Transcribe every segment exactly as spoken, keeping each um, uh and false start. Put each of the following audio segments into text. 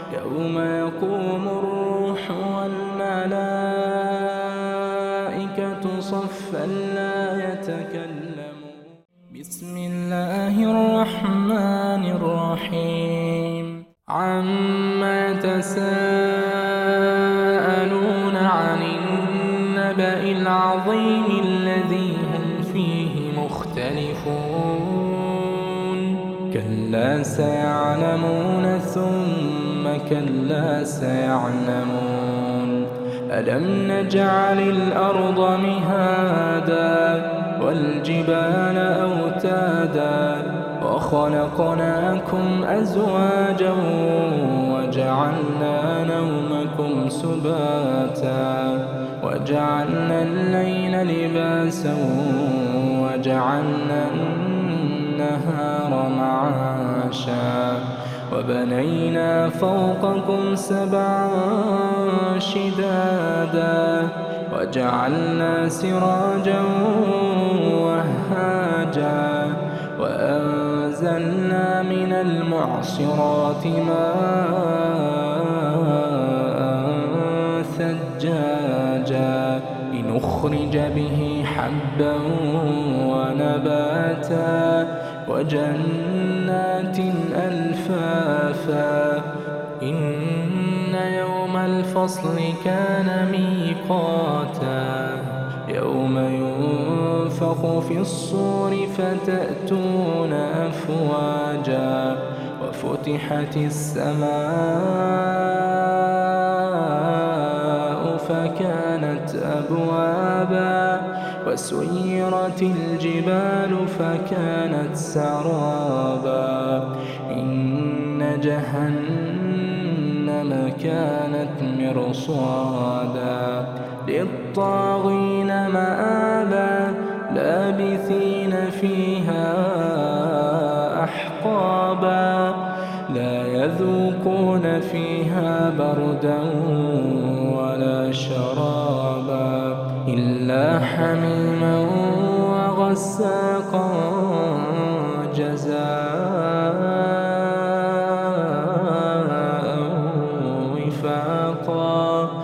يوم يقوم الروح والملائكة صفا لا يتكلمون. بسم الله الرحمن الرحيم. عما يتساءلون عن النبأ العظيم الذي هم فيه مختلفون. كلا سيعلمون ثم كلا سيعلمون. ألم نجعل الأرض مهادا والجبال أوتادا وخلقناكم أزواجا وجعلنا نومكم سباتا وجعلنا الليل لباسا وجعلنا النهار معاشا وبنينا فوقكم سبعا شدادا وجعلنا سراجا وهاجا وأنزلنا من المعصرات ماء ثجاجا لنخرج به حبا ونباتا وجنات ألفافا. إن يوم الفصل كان ميقاتا يوم ينفخ في الصور فتأتون أفواجا وفتحت السماء فكانت أبوابا وسيرت الجبال فكانت سرابا. إن جهنم كانت مرصادا للطاغين مآبا لابثين فيها أحقابا لا يذوقون فيها بردا ولا شرابا إلا حميما وغساقا جزاء وفاقا.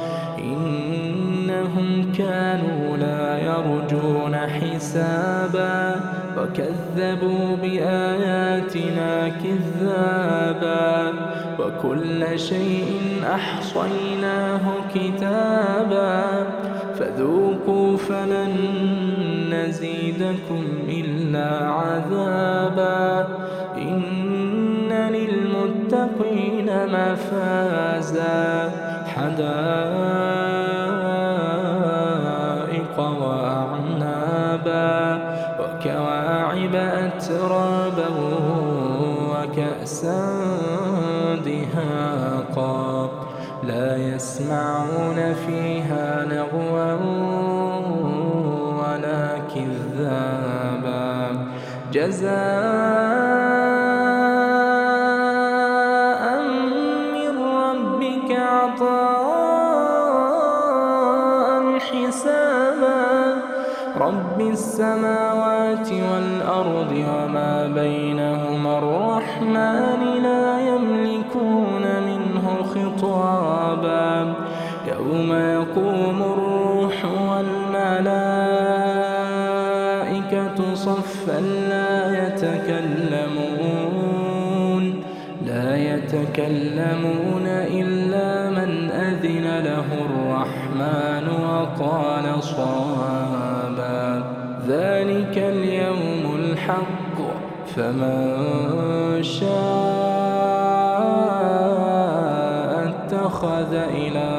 إنهم كانوا لا يرجون حسابا وكذبوا بآياتنا كذابا وكل شيء أحصيناه كتابا فذوقوا فلن نزيدكم إلا عذابا. إن للمتقين مفازا حدائق وأعنابا وكواعب أترابا وكأسا دهاقا لا يسمعون فيها لغوا ولا كذابا جزاء من ربك عطاء حسابا. رب السماوات والأرض وما بينهما الرحمن لا يملكون منه خطابا. يوم يقوم الروح والملائكة صفا لا يتكلمون لا يتكلمون إلا من أذن له الرحمن وقال صوابا. ذلك اليوم الحق فمن شاء اتخذ إلى